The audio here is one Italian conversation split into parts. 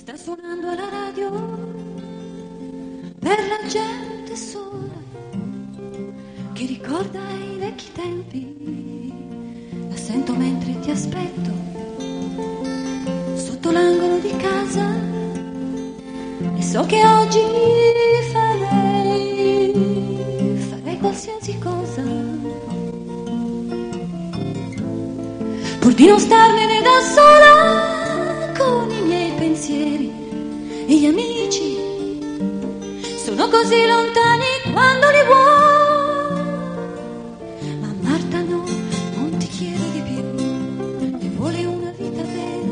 sta suonando alla radio per la gente sola che ricorda i vecchi tempi. La sento mentre ti aspetto sotto l'angolo di casa e so che oggi farei qualsiasi cosa pur di non starmene da sola con i miei pensieri. E gli amici sono così lontani quando li vuoi, ma Marta no, non ti chiede di più, le vuole una vita vera.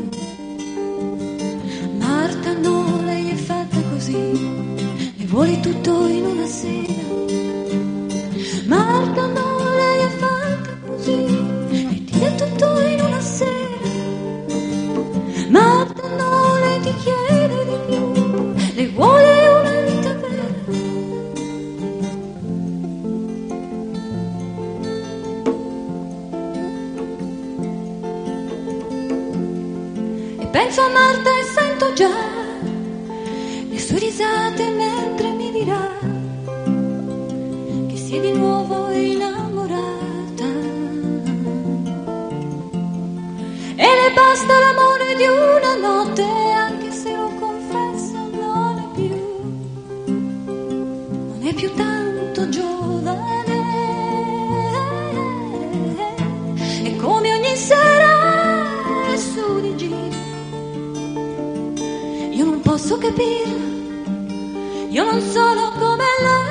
Marta no, lei è fatta così, le vuole tutto in una sera. Marta no, lei è fatta così, e ti dà tutto in una sera. Marta no, lei ti chiede di più, le vuole una vita vera. E penso a Marta e sento già le sue risate mentre mi dirà che si è di nuovo innamorata e le basta l'amore di una notte, anche se lo confessa non è più tanto giovane. E come ogni sera è su di giri, io non posso capirla, io non sono come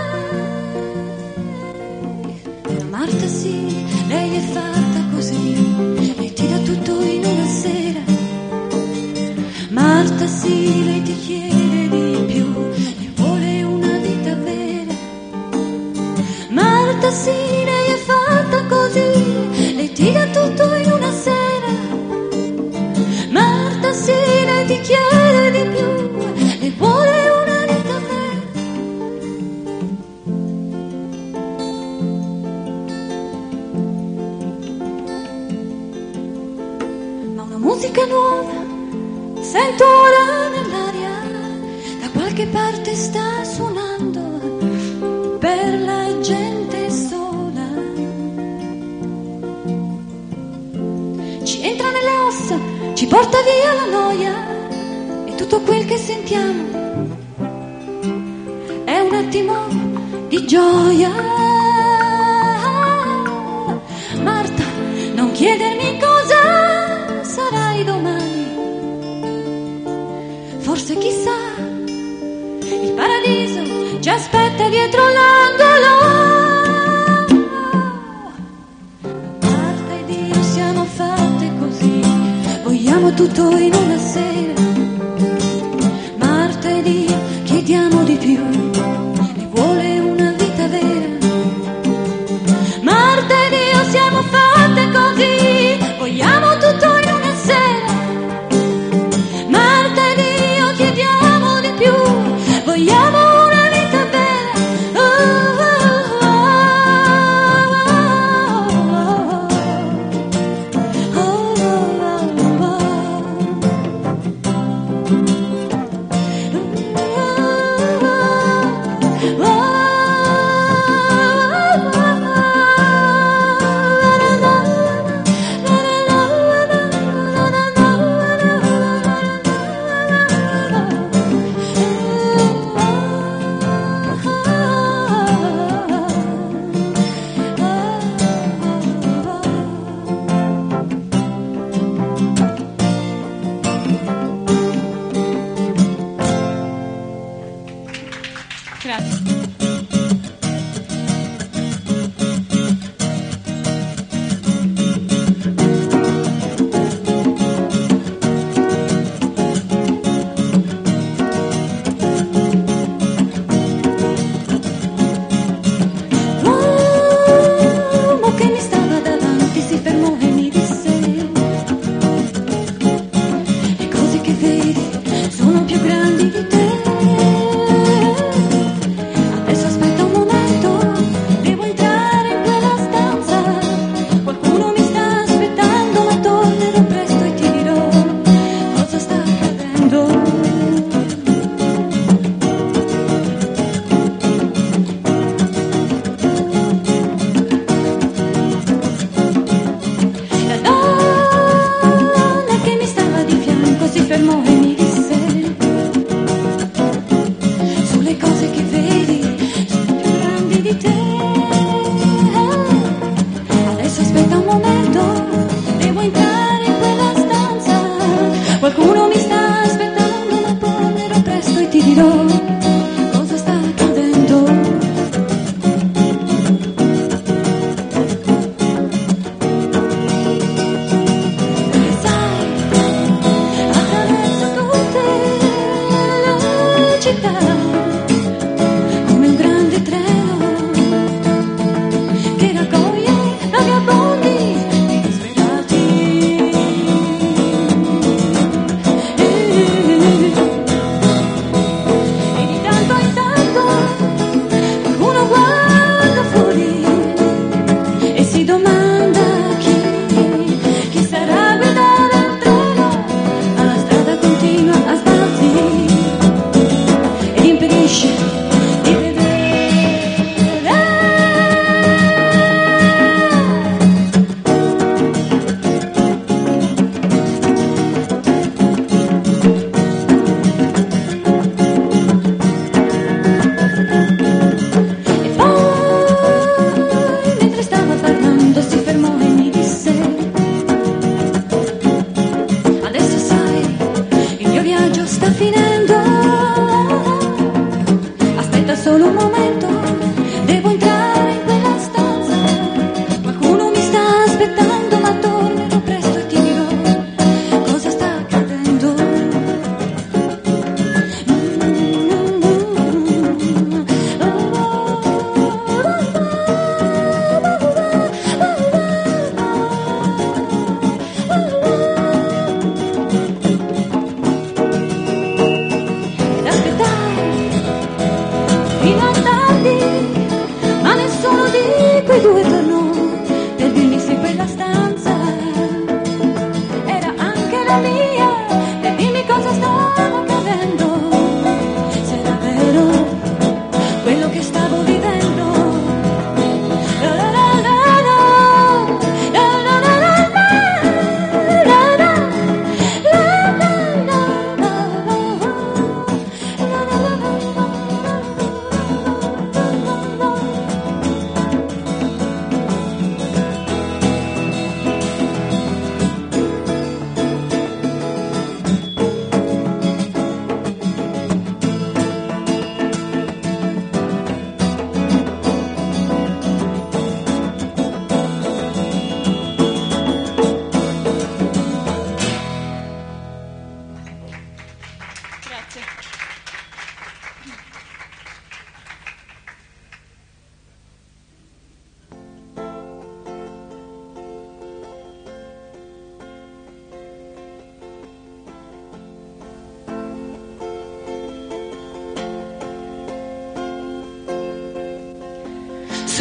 lei. Ma Marta sì, lei è fatta così, lei ti dà tutto in una sera. Marta sì, lei ti chiede di più, le vuole una vita vera. Marta sì, lei è fatta così, lei ti dà tutto in una sera. Marta sì, lei ti chiede di più, le vuole una vita vera. Ma una musica nuova sento ora nell'aria, da qualche parte sta suonando per la gente sola. Ci entra nelle ossa, ci porta via la noia e tutto quel che sentiamo è un attimo di gioia. Marta, non chiedermi cosa sarai domani, forse chissà, il paradiso ci aspetta dietro l'angolo. Marta ed io siamo fatte così, vogliamo tutto in una sera. Marta ed io chiediamo di più, le vuole una vita vera. Marta ed io siamo fatte così, vogliamo tutto in una sera. Marta ed io chiediamo di più, vogliamo una vita vera.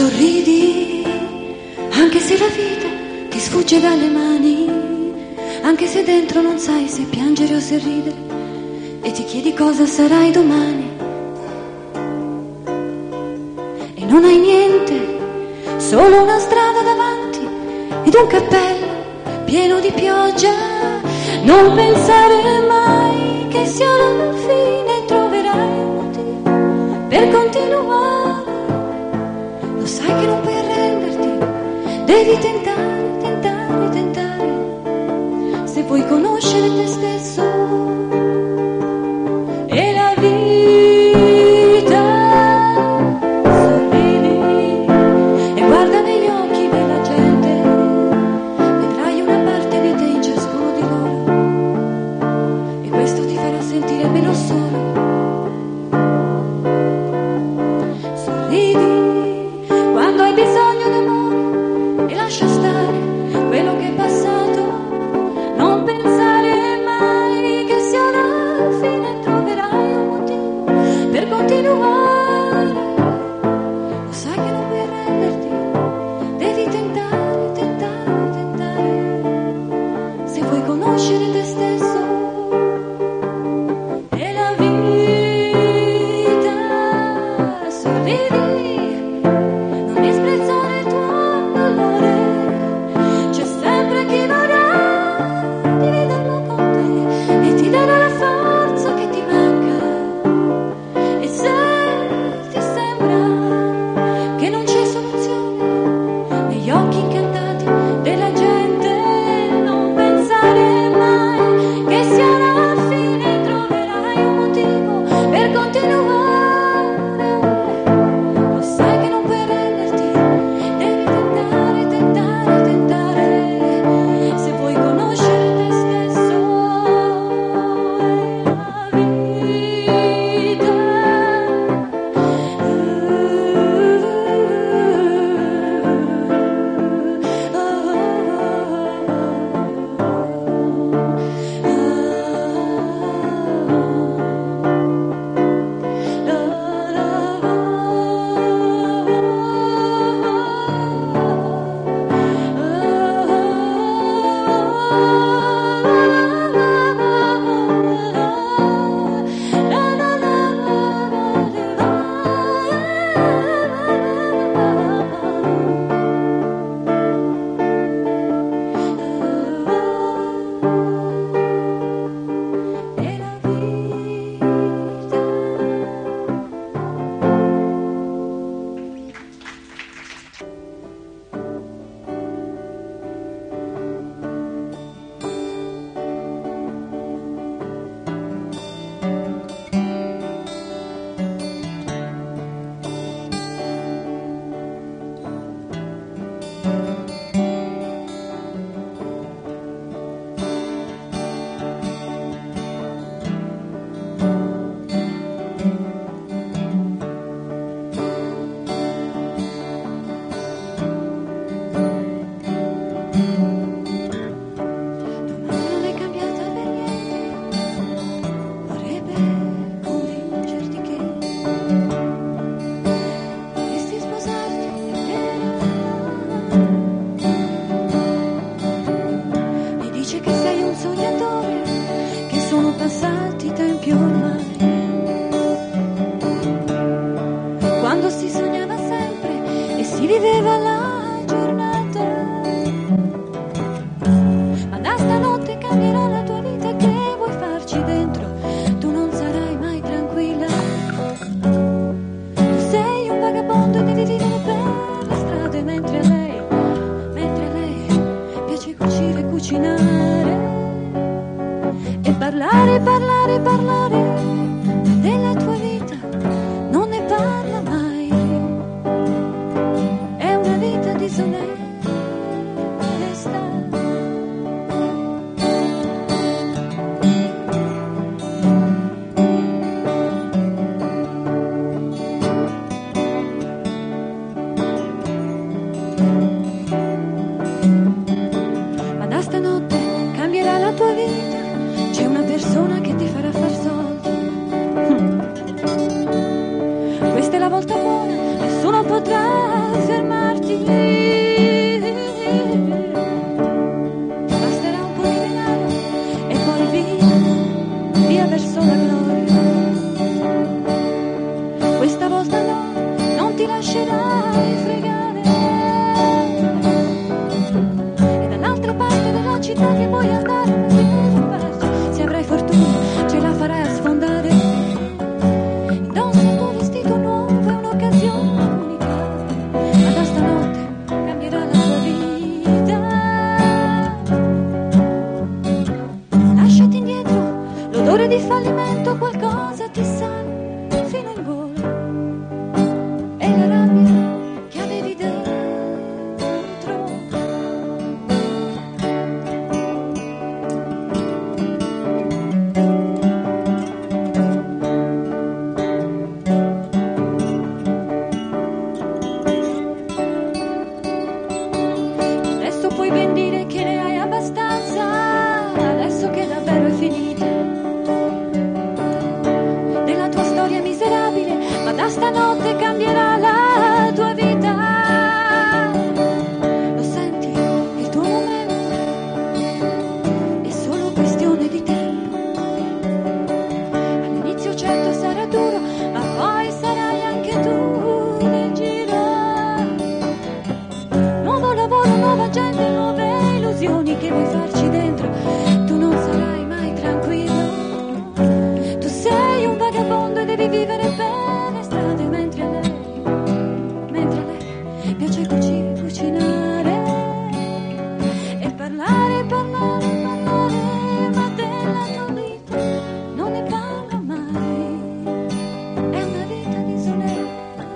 Sorridi, anche se la vita ti sfugge dalle mani, anche se dentro non sai se piangere o se ridere, e ti chiedi cosa sarai domani. E non hai niente, solo una strada davanti ed un cappello pieno di pioggia. Non pensare mai che sia la fine, troverai un motivo per continuare. Lo sai che non puoi arrenderti, devi tentare, tentare, tentare, se vuoi conoscere te stesso e la vita. Sorridi e guarda negli occhi della gente, vedrai una parte di te in ciascuno di loro, e questo ti farà sentire meno solo. Sorridi quando hai bisogno d'amore e lascia stare quello che è passato. Non pensare mai che sia la fine, troverai un motivo per continuare. Lo sai che non puoi arrenderti, devi tentare, tentare, tentare, se vuoi conoscere te stesso e la vita. Sorridi, non disprezzare il tuo dolore, c'è sempre chi vorrà dividerlo con te e ti darà la forza che ti manca. E se ti sembra che non c'è soluzione negli occhi incantati della gente, non pensare mai che sia la fine, troverai un motivo per continuare. Lo sai che non puoi arrenderti, devi tentare, tentare, tentare, se vuoi conoscere te stesso e la vita. Non è cambiata per niente, vorrebbe convincerti che vorresti sposarti e dice che sei un sognatore, che sono passati tempi ormai, quando si sognava sempre e si viveva la giornata. Ma da stanotte cambierà la tua vita, che vuoi farci dentro? Tu non sarai mai tranquilla. Tu sei un vagabondo e devi vivere per le strade, mentre a lei piace cucire e cucinare e parlare, parlare, parlare della tua vita. Non ne parla mai, è una vita disonesta. Ma da stanotte cambierà la tua vita, c'è una persona che ti farà far soldi. Questa è la volta buona, nessuno potrà fermarti. nuova gente, nuove illusioni che vuoi farci dentro. Tu non sarai mai tranquillo, tu sei un vagabondo e devi vivere per le strade, mentre a lei piace cucinare e parlare, ma della tua vita non ne parla mai. È una vita disonesta.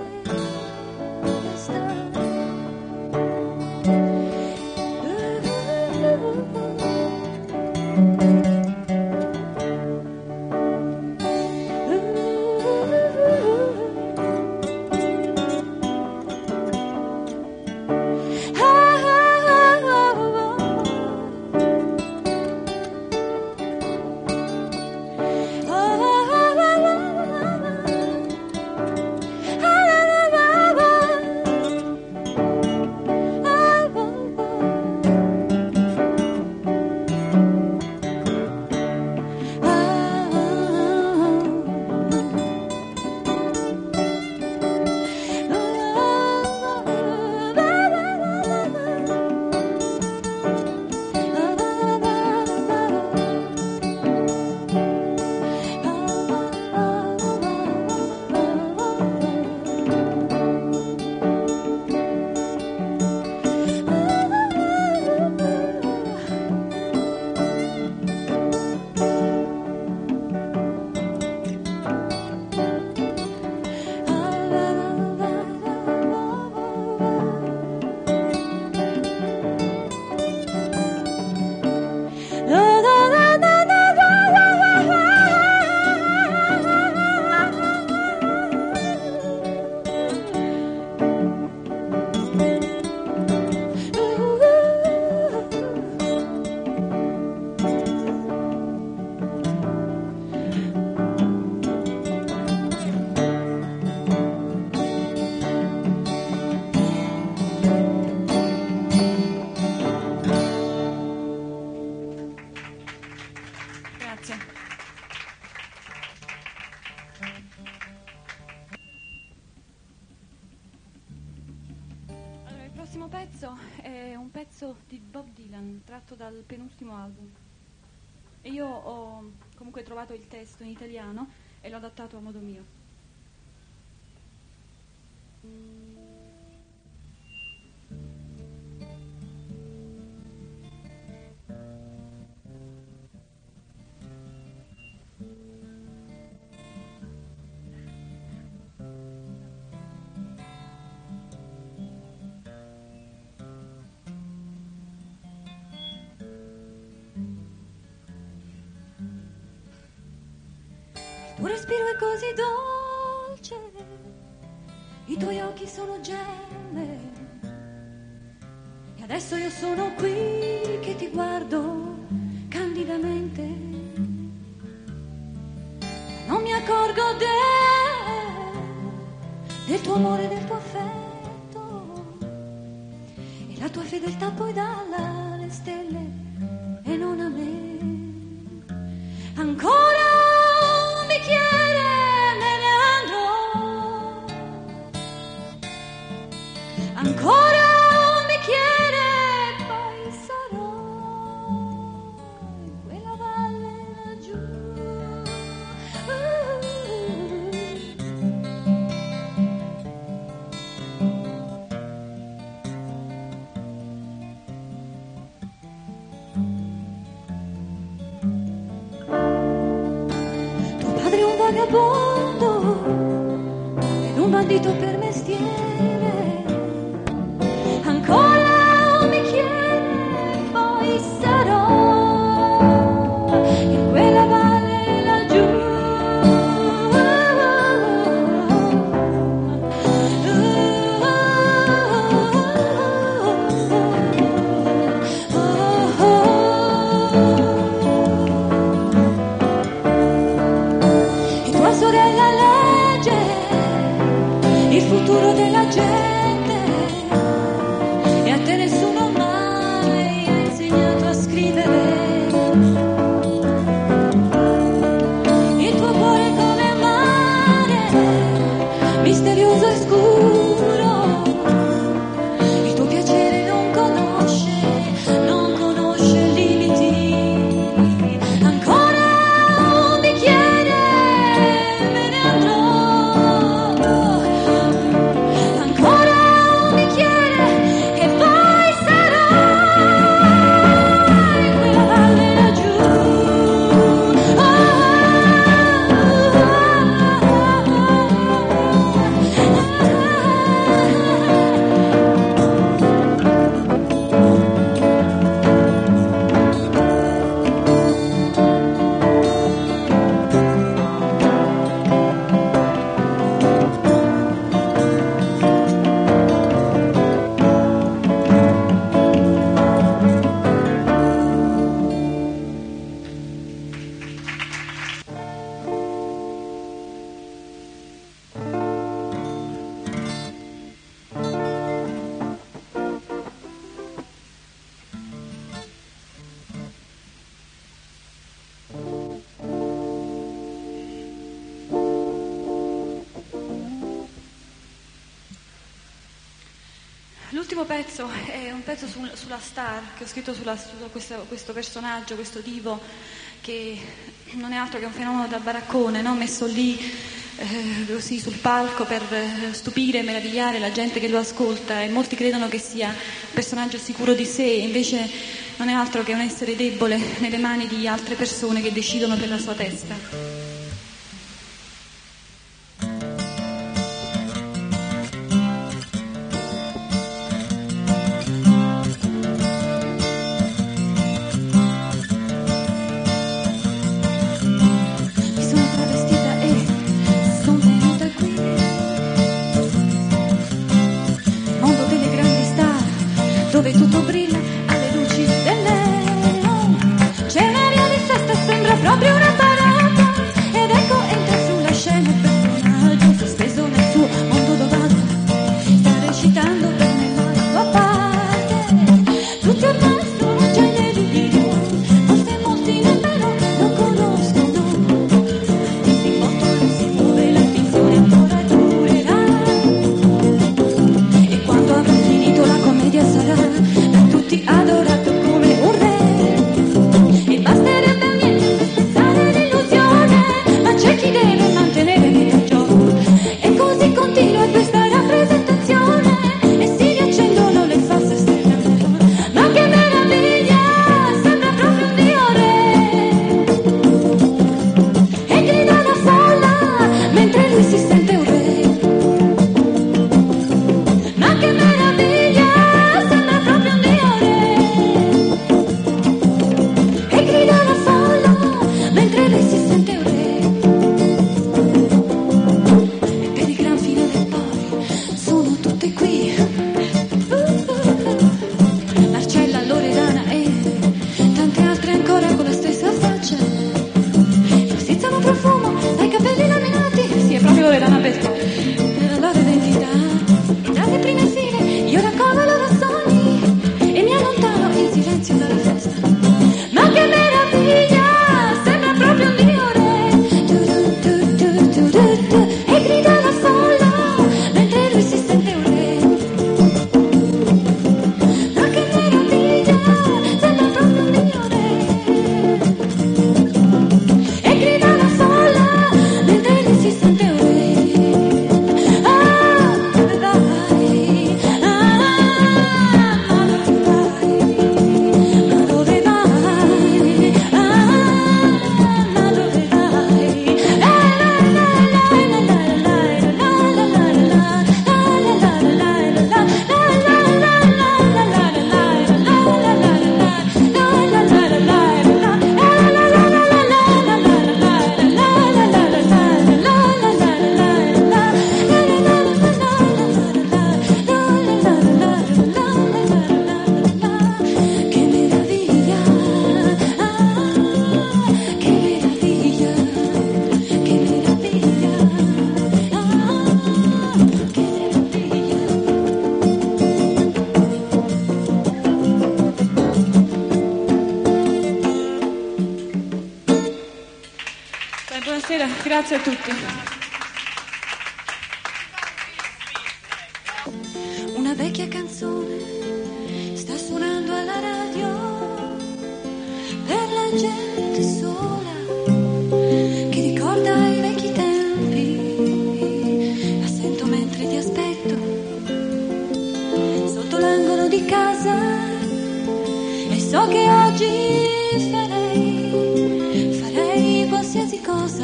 È un pezzo di Bob Dylan tratto dal penultimo album e io ho comunque trovato il testo in italiano e l'ho adattato a modo mio. Il tuo respiro è così dolce, i tuoi occhi sono gemme, e adesso io sono qui che ti guardo candidamente. Non mi accorgo del tuo amore, del tuo affetto, e la tua fedeltà poi dalla alle stelle e non a me. Ancora ancora un bicchiere, poi sarò in quella valle laggiù. Tuo padre è un vagabondo ed un bandito per mestiere. Ancora un bicchiere, poi sarò in quella valle laggiù. E tua sorella legge il futuro della gente. L'ultimo pezzo è un pezzo sulla star che ho scritto su questo personaggio, questo divo che non è altro che un fenomeno da baraccone, no? Messo lì così sul palco per stupire e meravigliare la gente che lo ascolta, e molti credono che sia un personaggio sicuro di sé, invece non è altro che un essere debole nelle mani di altre persone che decidono per la sua testa. Dove tutto brilla alle luci del neon, c'è un'aria di festa, sembra proprio una parata, ed ecco entra sulla scena il personaggio sospeso nel suo mondo dovato, sta recitando bene la sua parte. Tutti ormai sono già inediti, molti nemmeno lo conoscono, e si non si muove, la finzione ancora durerà, e quando avrà finito la commedia sarà adorato come un re, e basterebbe niente per spezzare l'illusione, ma c'è chi deve mantenere vita il gioco, e così continua questa rappresentazione, e si riaccendono le false stelle, ma che meraviglia, sembra proprio un dio re, e grida la folla mentre lui si sente un re, ma che meraviglia, sembra proprio un dio re. Mentre lei si sente un re, e per il gran fine del poi sono tutte qui, Marcella, Loredana e tante altre ancora con la stessa faccia, forzizzano profumo dai capelli laminati, sì è proprio Loredana perché nella loro identità, e dalle prime file io raccolgo i loro sogni e mi allontano in silenzio dalla festa, ma che meraviglia, proprio un dio re, e grida la folla mentre lui si sente un re, ma che meraviglia, sembra proprio un dio re, e grida la folla mentre lui si sente un re. Ah, dove vai? Ah, dove vai? Ma dove vai? Buonasera, grazie a tutti. Una vecchia canzone sta suonando alla radio per la gente sola che ricorda i vecchi tempi. La sento mentre ti aspetto sotto l'angolo di casa, e so che oggi farei qualsiasi cosa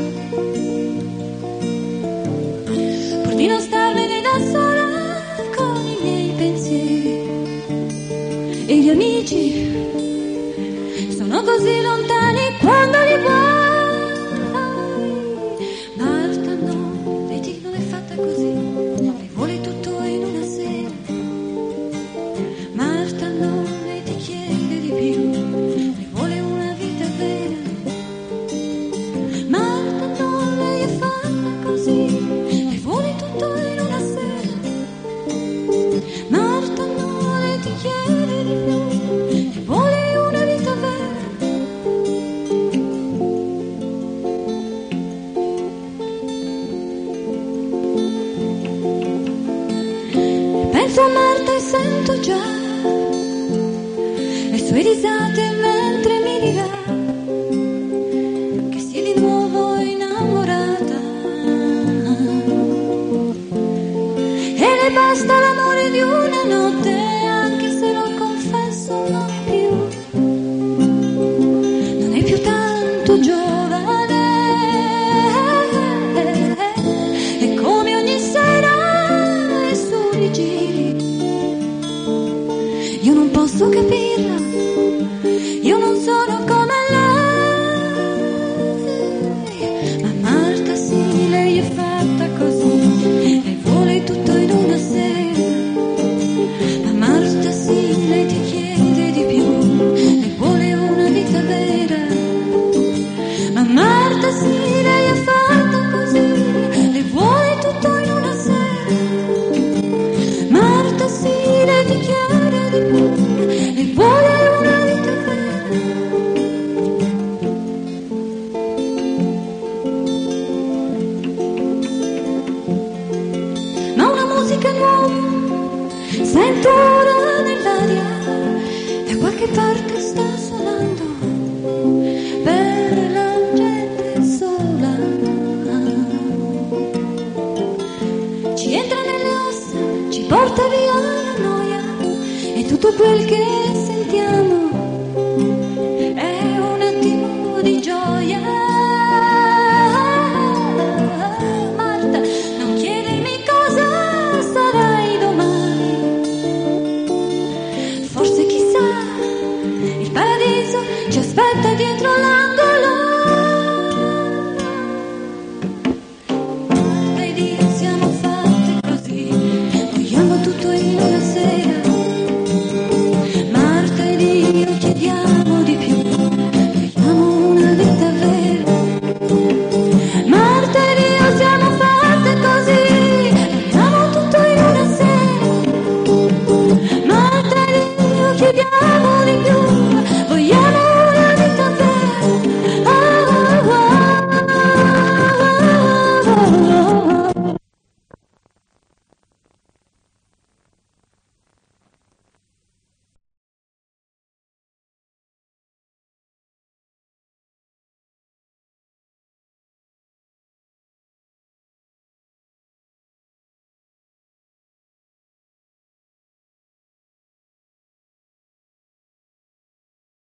pur di non starmene da sola con i miei pensieri, e gli amici sono così lontani quando li guardi. Marta no, vedi non è fatta così, lei vuole tutto in una sera. Marta no, lei ti chiede di più, lei vuole una vita vera. Marta no, lei è fatta così, lei vuole tutto in una sera. Marta no, lei ti chiede di più, lei vuole una vita vera. tue risate mentre mi dirà che sei di nuovo innamorata. E le basta l'amore di una notte, anche se lo confesso non è più tanto giovane. E come ogni sera i suoi giri, io non posso capirla, io non sono come lei. Ma Marta sì, lei è fatta così e vuole tutto in una sera. Ma Marta sì, lei ti chiede di più e vuole una vita vera. Ma Marta sì, lei è fatta così e vuole tutto in una sera. Marta sì, lei ti chiede di più e vuole una vita vera. Ma una musica nuova sento ora nell'aria, da qualche parte sta suonando per la gente sola. Ci entra nelle ossa, ci porta via la noia e tutto quel che sentiamo è un attimo di gioia. Marta, non chiedermi cosa sarai domani. Forse chissà, il paradiso ci aspetta dietro l'angolo. Marta ed io siamo fatte così, vogliamo tutto in una sera. Marta ed io chiediamo di più, vogliamo una vita vera. Marta ed io siamo fatte così, vogliamo tutto in una sera. Marta ed io chiediamo